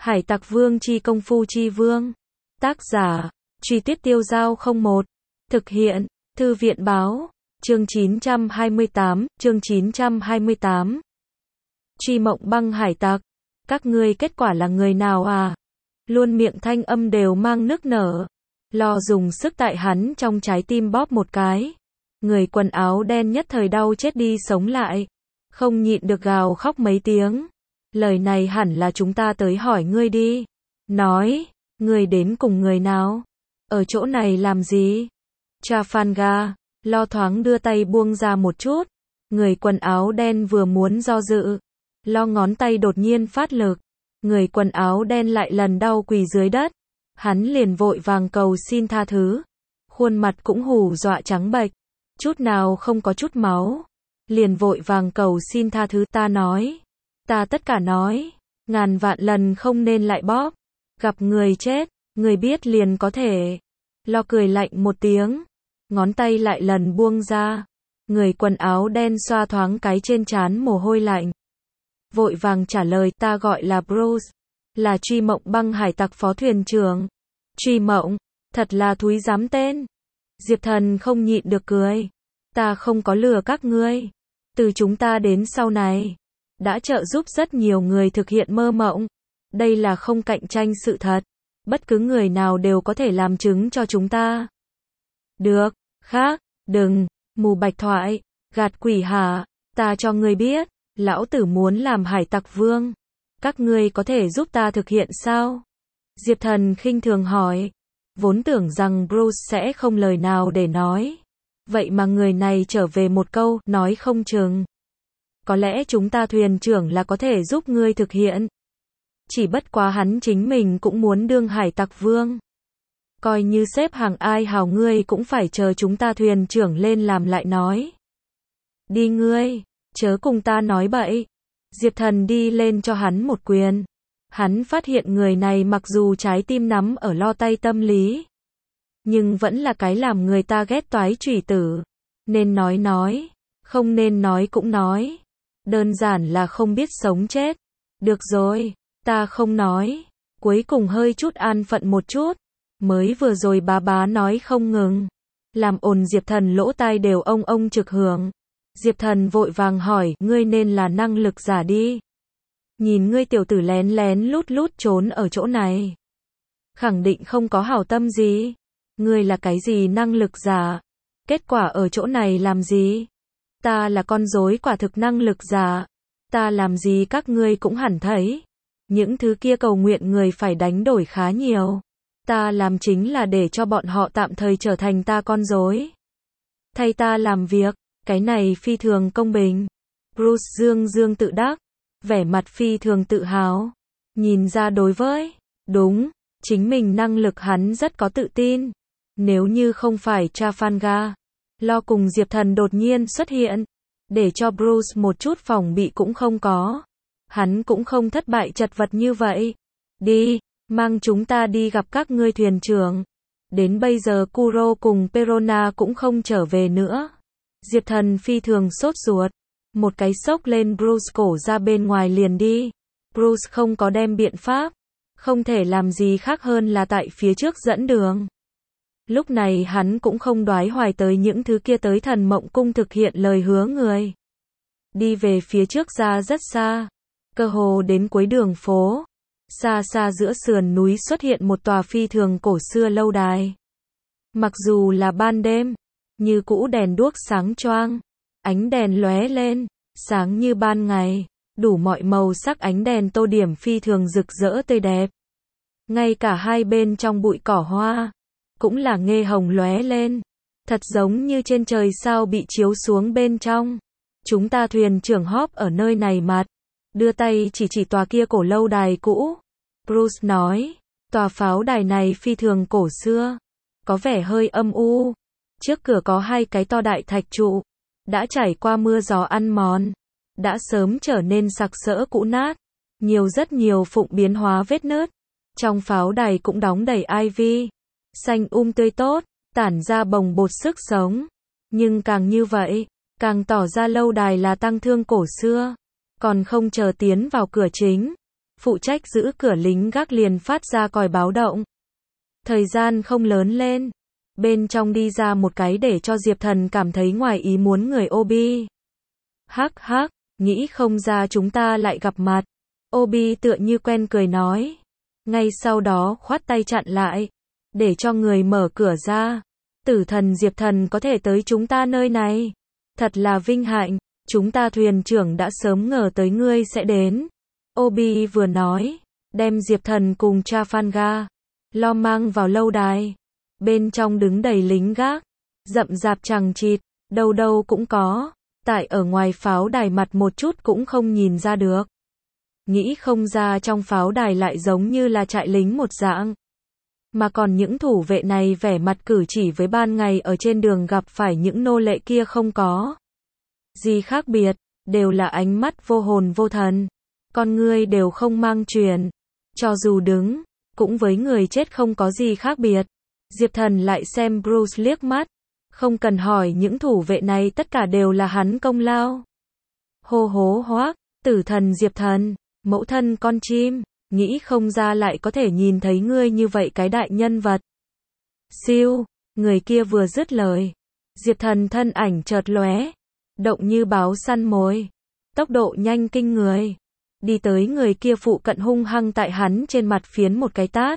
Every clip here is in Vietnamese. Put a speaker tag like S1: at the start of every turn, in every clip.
S1: Hải Tặc Vương chi công phu chi vương. Tác giả, Truy Tuyết Tiêu Dao 01. Thực hiện, Thư viện báo. Chương 928. Truy Mộng Băng Hải Tặc. Các ngươi kết quả là người nào à? Luôn miệng thanh âm đều mang nức nở. Lo dùng sức tại hắn trong trái tim bóp một cái. Người quần áo đen nhất thời đau chết đi sống lại. Không nhịn được gào khóc mấy tiếng. Lời này hẳn là chúng ta tới hỏi ngươi đi. Nói, ngươi đến cùng người nào? Ở chỗ này làm gì? Trafalgar, Lo thoáng đưa tay buông ra một chút. Người quần áo đen vừa muốn do dự. Lo ngón tay đột nhiên phát lực. Người quần áo đen lại lần đau quỳ dưới đất. Hắn liền vội vàng cầu xin tha thứ. Khuôn mặt cũng hù dọa trắng bệch. Chút nào không có chút máu. Liền vội vàng cầu xin tha thứ, ta nói. Ta tất cả nói. Ngàn vạn lần không nên lại bóp. Gặp người chết, người biết liền có thể. Lo cười lạnh một tiếng. Ngón tay lại lần buông ra. Người quần áo đen xoa thoáng cái trên trán mồ hôi lạnh. Vội vàng trả lời, ta gọi là Bruce. Là Truy Mộng Băng Hải Tặc phó thuyền trưởng. Truy Mộng, thật là thúi dám tên. Diệp Thần không nhịn được cười. Ta không có lừa các ngươi. Từ chúng ta đến sau này, đã trợ giúp rất nhiều người thực hiện mơ mộng. Đây là không cạnh tranh sự thật. Bất cứ người nào đều có thể làm chứng cho chúng ta. Được, khác, đừng, mù bạch thoại, gạt quỷ hả? Ta cho ngươi biết, lão tử muốn làm hải tặc vương. Các ngươi có thể giúp ta thực hiện sao? Diệp Thần khinh thường hỏi. Vốn tưởng rằng Bruce sẽ không lời nào để nói. Vậy mà người này trở về một câu, nói không chừng. Có lẽ chúng ta thuyền trưởng là có thể giúp ngươi thực hiện. Chỉ bất quá hắn chính mình cũng muốn đương hải tặc vương. Coi như xếp hàng ai hào ngươi cũng phải chờ chúng ta thuyền trưởng lên làm lại nói. Đi ngươi, chớ cùng ta nói bậy. Diệp Thần đi lên cho hắn một quyền. Hắn phát hiện người này mặc dù trái tim nắm ở Lo tay tâm lý, nhưng vẫn là cái làm người ta ghét toái chủy tử. Nên nói, không nên nói cũng nói. Đơn giản là không biết sống chết. Được rồi, ta không nói. Cuối cùng hơi chút an phận một chút. Mới vừa rồi bá nói không ngừng. Làm ồn Diệp Thần lỗ tai đều ông trực hưởng. Diệp Thần vội vàng hỏi, ngươi nên là năng lực giả đi. Nhìn ngươi tiểu tử lén lén lút trốn ở chỗ này. Khẳng định không có hảo tâm gì. Ngươi là cái gì năng lực giả? Kết quả ở chỗ này làm gì? Ta là con rối quả thực năng lực giả. Ta làm gì các ngươi cũng hẳn thấy. Những thứ kia cầu nguyện người phải đánh đổi khá nhiều. Ta làm chính là để cho bọn họ tạm thời trở thành ta con rối. Thay ta làm việc, cái này phi thường công bình. Bruce dương tự đắc, vẻ mặt phi thường tự hào. Nhìn ra đối với, đúng, chính mình năng lực hắn rất có tự tin. Nếu như không phải Trafalgar, Lo cùng Diệp Thần đột nhiên xuất hiện, để cho Bruce một chút phòng bị cũng không có. Hắn cũng không thất bại chật vật như vậy. Đi, mang chúng ta đi gặp các ngươi thuyền trưởng. Đến bây giờ Kuro cùng Perona cũng không trở về nữa. Diệp Thần phi thường sốt ruột. Một cái xốc lên Bruce cổ ra bên ngoài liền đi. Bruce không có đem biện pháp. Không thể làm gì khác hơn là tại phía trước dẫn đường. Lúc này hắn cũng không đoái hoài tới những thứ kia tới Thần Mộng Cung thực hiện lời hứa người. Đi về phía trước ra rất xa. Cơ hồ đến cuối đường phố. Xa xa giữa sườn núi xuất hiện một tòa phi thường cổ xưa lâu đài. Mặc dù là ban đêm, như cũ đèn đuốc sáng choang. Ánh đèn lóe lên, sáng như ban ngày. Đủ mọi màu sắc ánh đèn tô điểm phi thường rực rỡ tươi đẹp. Ngay cả hai bên trong bụi cỏ hoa cũng là nghe hồng lóe lên. Thật giống như trên trời sao bị chiếu xuống bên trong. Chúng ta thuyền trưởng hóp ở nơi này mặt. Đưa tay chỉ tòa kia cổ lâu đài cũ. Bruce nói, tòa pháo đài này phi thường cổ xưa. Có vẻ hơi âm u. Trước cửa có hai cái to đại thạch trụ. Đã trải qua mưa gió ăn mòn. Đã sớm trở nên sặc sỡ cũ nát. Rất nhiều phụng biến hóa vết nứt. Trong pháo đài cũng đóng đầy ivy. Xanh tươi tốt, tản ra bồng bột sức sống. Nhưng càng như vậy, càng tỏ ra lâu đài là tăng thương cổ xưa. Còn không chờ tiến vào cửa chính. phụ trách giữ cửa lính gác liền phát ra còi báo động. Thời gian không lớn lên. Bên trong đi ra một cái để cho Diệp Thần cảm thấy ngoài ý muốn người Obi. Hắc hắc, nghĩ không ra chúng ta lại gặp mặt. Obi tựa như quen cười nói. Ngay sau đó khoát tay chặn lại. Để cho người mở cửa ra. Tử thần Diệp Thần có thể tới chúng ta nơi này. Thật là vinh hạnh. Chúng ta thuyền trưởng đã sớm ngờ tới ngươi sẽ đến. Obi vừa nói. Đem Diệp Thần cùng Trafalgar lo mang vào lâu đài. Bên trong đứng đầy lính gác. Rậm rạp chằng chịt. Đâu đâu cũng có. Tại ở ngoài pháo đài mặt một chút cũng không nhìn ra được. Nghĩ không ra trong pháo đài lại giống như là trại lính một dạng. Mà còn những thủ vệ này vẻ mặt cử chỉ với ban ngày ở trên đường gặp phải những nô lệ kia không có gì khác biệt, đều là ánh mắt vô hồn vô thần. Con ngươi đều không mang truyền. Cho dù đứng, cũng với người chết không có gì khác biệt. Diệp Thần lại xem Bruce liếc mắt. Không cần hỏi những thủ vệ này tất cả đều là hắn công lao. Hô hố hoác, tử thần Diệp Thần, mẫu thân con chim, nghĩ không ra lại có thể nhìn thấy ngươi như vậy cái đại nhân vật. Siêu, người kia vừa dứt lời. Diệp Thần thân ảnh chợt lóe, động như báo săn mồi, tốc độ nhanh kinh người. Đi tới người kia phụ cận hung hăng tại hắn trên mặt phiến một cái tát.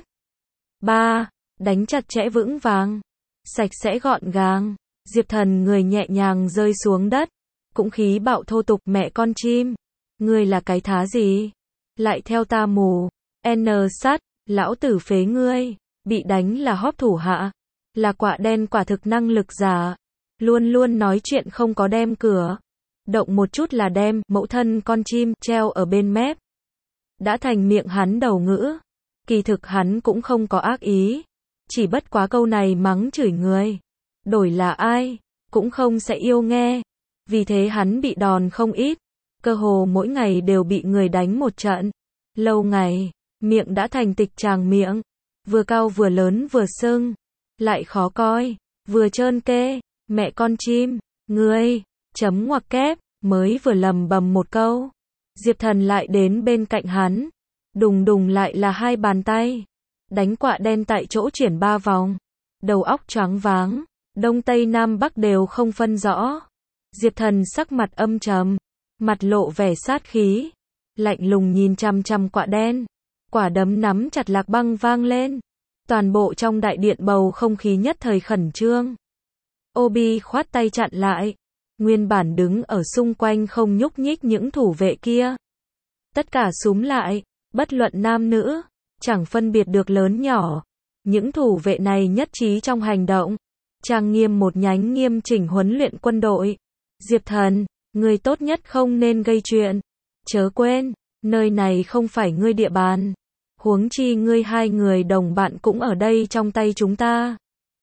S1: Ba, đánh chặt chẽ vững vàng, sạch sẽ gọn gàng. Diệp Thần người nhẹ nhàng rơi xuống đất, cũng khí bạo thô tục mẹ con chim. Ngươi là cái thá gì? Lại theo ta mù. N sắt, lão tử phế ngươi. Bị đánh là hóp thủ hạ. Là quả đen quả thực năng lực giả. Luôn luôn nói chuyện không có đem cửa. Động một chút là đem mẫu thân con chim treo ở bên mép. Đã thành miệng hắn đầu ngữ. Kỳ thực hắn cũng không có ác ý. Chỉ bất quá câu này mắng chửi người. Đổi là ai, cũng không sẽ yêu nghe. Vì thế hắn bị đòn không ít. Cơ hồ mỗi ngày đều bị người đánh một trận. Lâu ngày, miệng đã thành tịch tràng miệng. Vừa cao vừa lớn vừa sưng. Lại khó coi, vừa trơn kê. Mẹ con chim, ngươi, chấm ngoặc kép, mới vừa lầm bầm một câu. Diệp Thần lại đến bên cạnh hắn. Đùng đùng lại là hai bàn tay. Đánh quạ đen tại chỗ chuyển 3 vòng. Đầu óc choáng váng. Đông Tây Nam Bắc đều không phân rõ. Diệp Thần sắc mặt âm trầm. Mặt lộ vẻ sát khí. Lạnh lùng nhìn chằm chằm quạ đen. Quả đấm nắm chặt lạc băng vang lên. Toàn bộ trong đại điện bầu không khí nhất thời khẩn trương. Obi khoát tay chặn lại. Nguyên bản đứng ở xung quanh không nhúc nhích những thủ vệ kia. Tất cả súm lại, bất luận nam nữ, chẳng phân biệt được lớn nhỏ. Những thủ vệ này nhất trí trong hành động. Trang nghiêm một nhánh nghiêm chỉnh huấn luyện quân đội. Diệp Thần, ngươi tốt nhất không nên gây chuyện. Chớ quên, nơi này không phải ngươi địa bàn. Huống chi ngươi hai người đồng bạn cũng ở đây trong tay chúng ta.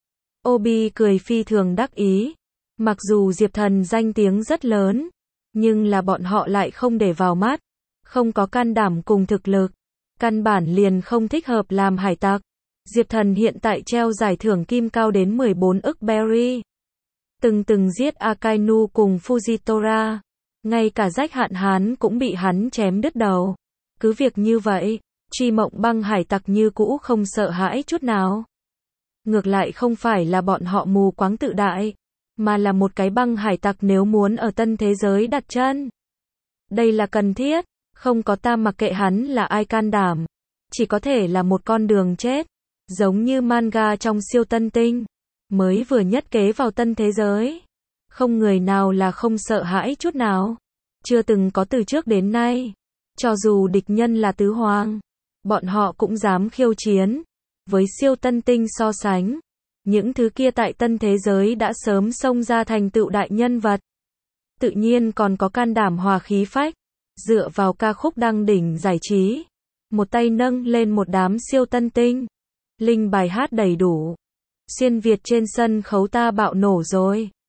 S1: Obi cười phi thường đắc ý. Mặc dù Diệp Thần danh tiếng rất lớn, nhưng là bọn họ lại không để vào mắt. Không có can đảm cùng thực lực. Căn bản liền không thích hợp làm hải tặc. Diệp Thần hiện tại treo giải thưởng kim cao đến 14 ức berry. Từng giết Akainu cùng Fujitora. Ngay cả Rách Hạn Hán cũng bị hắn chém đứt đầu. Cứ việc như vậy, Truy Mộng Băng hải tặc như cũ không sợ hãi chút nào. Ngược lại không phải là bọn họ mù quáng tự đại, mà là một cái băng hải tặc nếu muốn ở tân thế giới đặt chân. Đây là cần thiết, không có ta mặc kệ hắn là ai can đảm. Chỉ có thể là một con đường chết. Giống như manga trong siêu tân tinh. Mới vừa nhất kế vào tân thế giới. Không người nào là không sợ hãi chút nào. Chưa từng có từ trước đến nay. Cho dù địch nhân là tứ hoàng, bọn họ cũng dám khiêu chiến. Với siêu tân tinh so sánh, những thứ kia tại tân thế giới đã sớm xông ra thành tựu đại nhân vật. Tự nhiên còn có can đảm hòa khí phách. Dựa vào ca khúc đăng đỉnh giải trí. Một tay nâng lên một đám siêu tân tinh. Linh bài hát đầy đủ. Xuyên Việt trên sân khấu ta bạo nổ rồi.